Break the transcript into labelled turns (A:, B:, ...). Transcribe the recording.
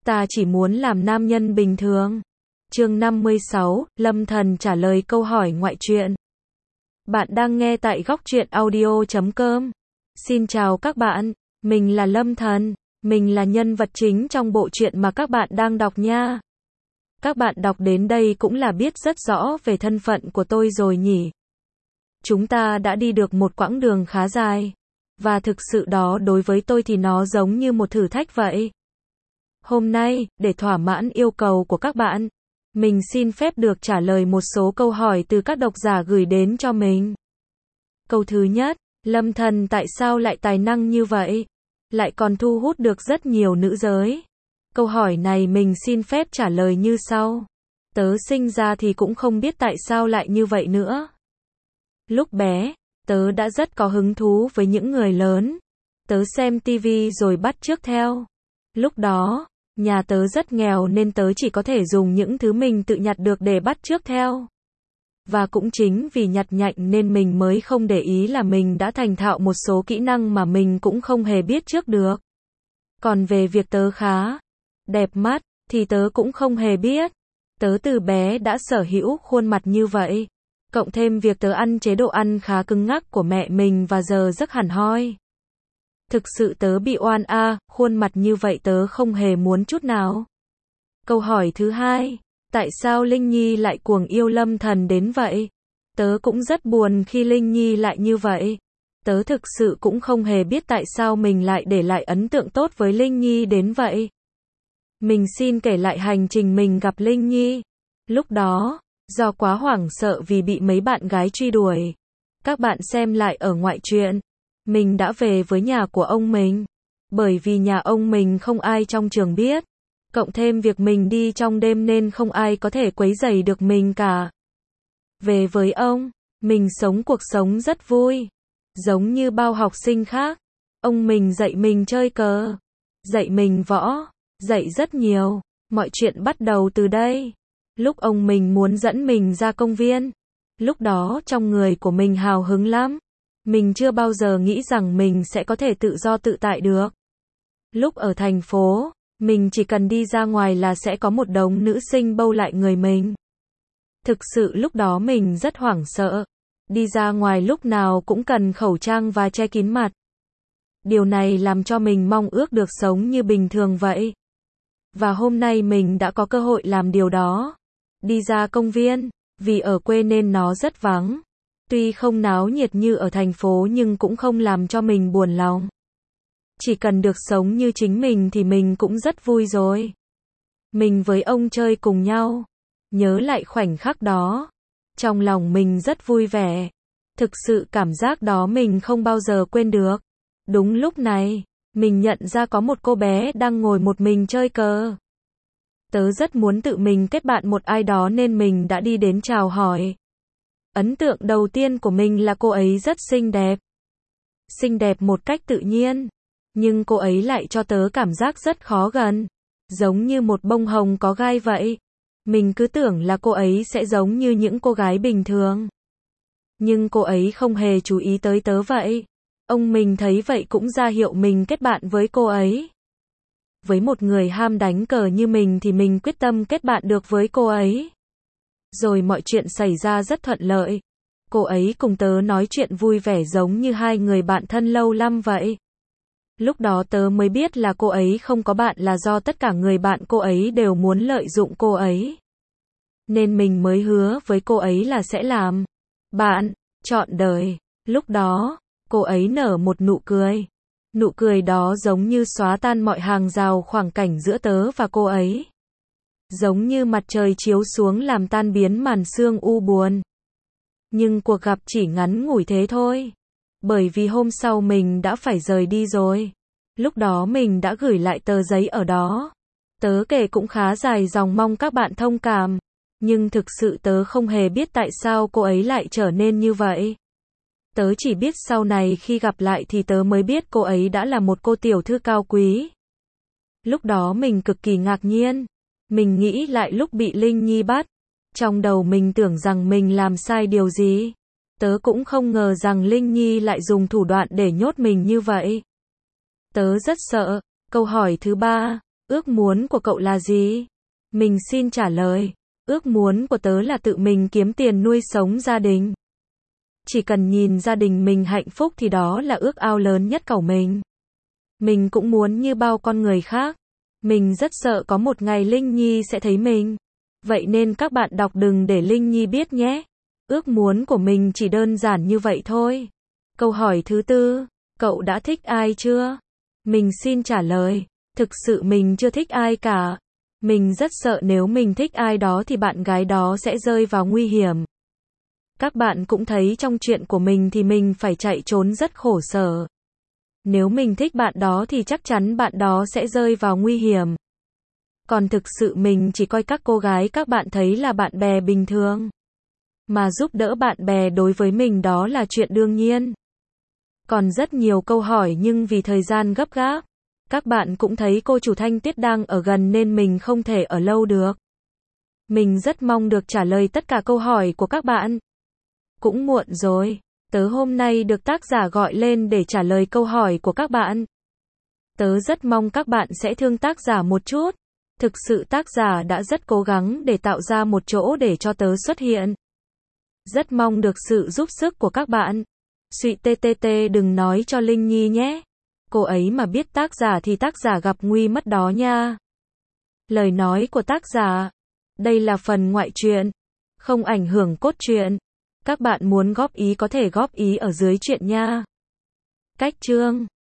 A: Ta chỉ muốn làm nam nhân bình thường. Chương 56, Lâm Thần trả lời câu hỏi ngoại truyện. Bạn đang nghe tại góc truyện audio.com. Xin chào các bạn, mình là Lâm Thần, mình là nhân vật chính trong bộ truyện mà các bạn đang đọc nha. Các bạn đọc đến đây cũng là biết rất rõ về thân phận của tôi rồi nhỉ. Chúng ta đã đi được một quãng đường khá dài, và thực sự đó đối với tôi thì nó giống như một thử thách vậy. Hôm nay, để thỏa mãn yêu cầu của các bạn, mình xin phép được trả lời một số câu hỏi từ các độc giả gửi đến cho mình. Câu thứ nhất, Lâm Thần tại sao lại tài năng như vậy? Lại còn thu hút được rất nhiều nữ giới? Câu hỏi này mình xin phép trả lời như sau. Tớ sinh ra thì cũng không biết tại sao lại như vậy nữa. Lúc bé, tớ đã rất có hứng thú với những người lớn. Tớ xem tivi rồi bắt chước theo. Lúc đó, nhà tớ rất nghèo nên tớ chỉ có thể dùng những thứ mình tự nhặt được để bắt chước theo. Và cũng chính vì nhặt nhạnh nên mình mới không để ý là mình đã thành thạo một số kỹ năng mà mình cũng không hề biết trước được. Còn về việc tớ khá đẹp mắt thì tớ cũng không hề biết. Tớ từ bé đã sở hữu khuôn mặt như vậy. Cộng thêm việc tớ ăn chế độ ăn khá cứng ngắc của mẹ mình và giờ rất hẳn hoi. Thực sự tớ bị oan khuôn mặt như vậy tớ không hề muốn chút nào. Câu hỏi thứ hai, tại sao Linh Nhi lại cuồng yêu Lâm Thần đến vậy? Tớ cũng rất buồn khi Linh Nhi lại như vậy. Tớ thực sự cũng không hề biết tại sao mình lại để lại ấn tượng tốt với Linh Nhi đến vậy. Mình xin kể lại hành trình mình gặp Linh Nhi. Lúc đó, do quá hoảng sợ vì bị mấy bạn gái truy đuổi. Các bạn xem lại ở ngoại truyện. Mình đã về với nhà của ông mình. Bởi vì nhà ông mình không ai trong trường biết. Cộng thêm việc mình đi trong đêm nên không ai có thể quấy rầy được mình cả. Về với ông, mình sống cuộc sống rất vui. Giống như bao học sinh khác. Ông mình dạy mình chơi cờ. Dạy mình võ. Dạy rất nhiều. Mọi chuyện bắt đầu từ đây. Lúc ông mình muốn dẫn mình ra công viên. Lúc đó trong người của mình hào hứng lắm. Mình chưa bao giờ nghĩ rằng mình sẽ có thể tự do tự tại được. Lúc ở thành phố, mình chỉ cần đi ra ngoài là sẽ có một đống nữ sinh bâu lại người mình. Thực sự lúc đó mình rất hoảng sợ. Đi ra ngoài lúc nào cũng cần khẩu trang và che kín mặt. Điều này làm cho mình mong ước được sống như bình thường vậy. Và hôm nay mình đã có cơ hội làm điều đó. Đi ra công viên, vì ở quê nên nó rất vắng. Tuy không náo nhiệt như ở thành phố nhưng cũng không làm cho mình buồn lòng. Chỉ cần được sống như chính mình thì mình cũng rất vui rồi. Mình với ông chơi cùng nhau. Nhớ lại khoảnh khắc đó. Trong lòng mình rất vui vẻ. Thực sự cảm giác đó mình không bao giờ quên được. Đúng lúc này, mình nhận ra có một cô bé đang ngồi một mình chơi cờ. Tớ rất muốn tự mình kết bạn một ai đó nên mình đã đi đến chào hỏi. Ấn tượng đầu tiên của mình là cô ấy rất xinh đẹp. Xinh đẹp một cách tự nhiên. Nhưng cô ấy lại cho tớ cảm giác rất khó gần. Giống như một bông hồng có gai vậy. Mình cứ tưởng là cô ấy sẽ giống như những cô gái bình thường. Nhưng cô ấy không hề chú ý tới tớ vậy. Ông mình thấy vậy cũng ra hiệu mình kết bạn với cô ấy. Với một người ham đánh cờ như mình thì mình quyết tâm kết bạn được với cô ấy. Rồi mọi chuyện xảy ra rất thuận lợi. Cô ấy cùng tớ nói chuyện vui vẻ giống như hai người bạn thân lâu năm vậy. Lúc đó tớ mới biết là cô ấy không có bạn là do tất cả người bạn cô ấy đều muốn lợi dụng cô ấy. Nên mình mới hứa với cô ấy là sẽ làm bạn trọn đời. Lúc đó, cô ấy nở một nụ cười. Nụ cười đó giống như xóa tan mọi hàng rào khoảng cảnh giữa tớ và cô ấy. Giống như mặt trời chiếu xuống làm tan biến màn sương u buồn. Nhưng cuộc gặp chỉ ngắn ngủi thế thôi. Bởi vì hôm sau mình đã phải rời đi rồi. Lúc đó mình đã gửi lại tờ giấy ở đó. Tớ kể cũng khá dài dòng mong các bạn thông cảm. Nhưng thực sự tớ không hề biết tại sao cô ấy lại trở nên như vậy. Tớ chỉ biết sau này khi gặp lại thì tớ mới biết cô ấy đã là một cô tiểu thư cao quý. Lúc đó mình cực kỳ ngạc nhiên. Mình nghĩ lại lúc bị Linh Nhi bắt. Trong đầu mình tưởng rằng mình làm sai điều gì. Tớ cũng không ngờ rằng Linh Nhi lại dùng thủ đoạn để nhốt mình như vậy. Tớ rất sợ. Câu hỏi thứ ba. Ước muốn của cậu là gì? Mình xin trả lời. Ước muốn của tớ là tự mình kiếm tiền nuôi sống gia đình. Chỉ cần nhìn gia đình mình hạnh phúc thì đó là ước ao lớn nhất của mình. Mình cũng muốn như bao con người khác. Mình rất sợ có một ngày Linh Nhi sẽ thấy mình. Vậy nên các bạn đọc đừng để Linh Nhi biết nhé. Ước muốn của mình chỉ đơn giản như vậy thôi. Câu hỏi thứ tư, cậu đã thích ai chưa? Mình xin trả lời, thực sự mình chưa thích ai cả. Mình rất sợ nếu mình thích ai đó thì bạn gái đó sẽ rơi vào nguy hiểm. Các bạn cũng thấy trong chuyện của mình thì mình phải chạy trốn rất khổ sở. Nếu mình thích bạn đó thì chắc chắn bạn đó sẽ rơi vào nguy hiểm. Còn thực sự mình chỉ coi các cô gái các bạn thấy là bạn bè bình thường. Mà giúp đỡ bạn bè đối với mình đó là chuyện đương nhiên. Còn rất nhiều câu hỏi nhưng vì thời gian gấp gáp. Các bạn cũng thấy cô chủ Thanh Tiết đang ở gần nên mình không thể ở lâu được. Mình rất mong được trả lời tất cả câu hỏi của các bạn. Cũng muộn rồi. Tớ hôm nay được tác giả gọi lên để trả lời câu hỏi của các bạn. Tớ rất mong các bạn sẽ thương tác giả một chút. Thực sự tác giả đã rất cố gắng để tạo ra một chỗ để cho tớ xuất hiện. Rất mong được sự giúp sức của các bạn. Suy TTT đừng nói cho Linh Nhi nhé. Cô ấy mà biết tác giả thì tác giả gặp nguy mất đó nha. Lời nói của tác giả. Đây là phần ngoại truyện. Không ảnh hưởng cốt truyện. Các bạn muốn góp ý có thể góp ý ở dưới truyện nha. Cách chương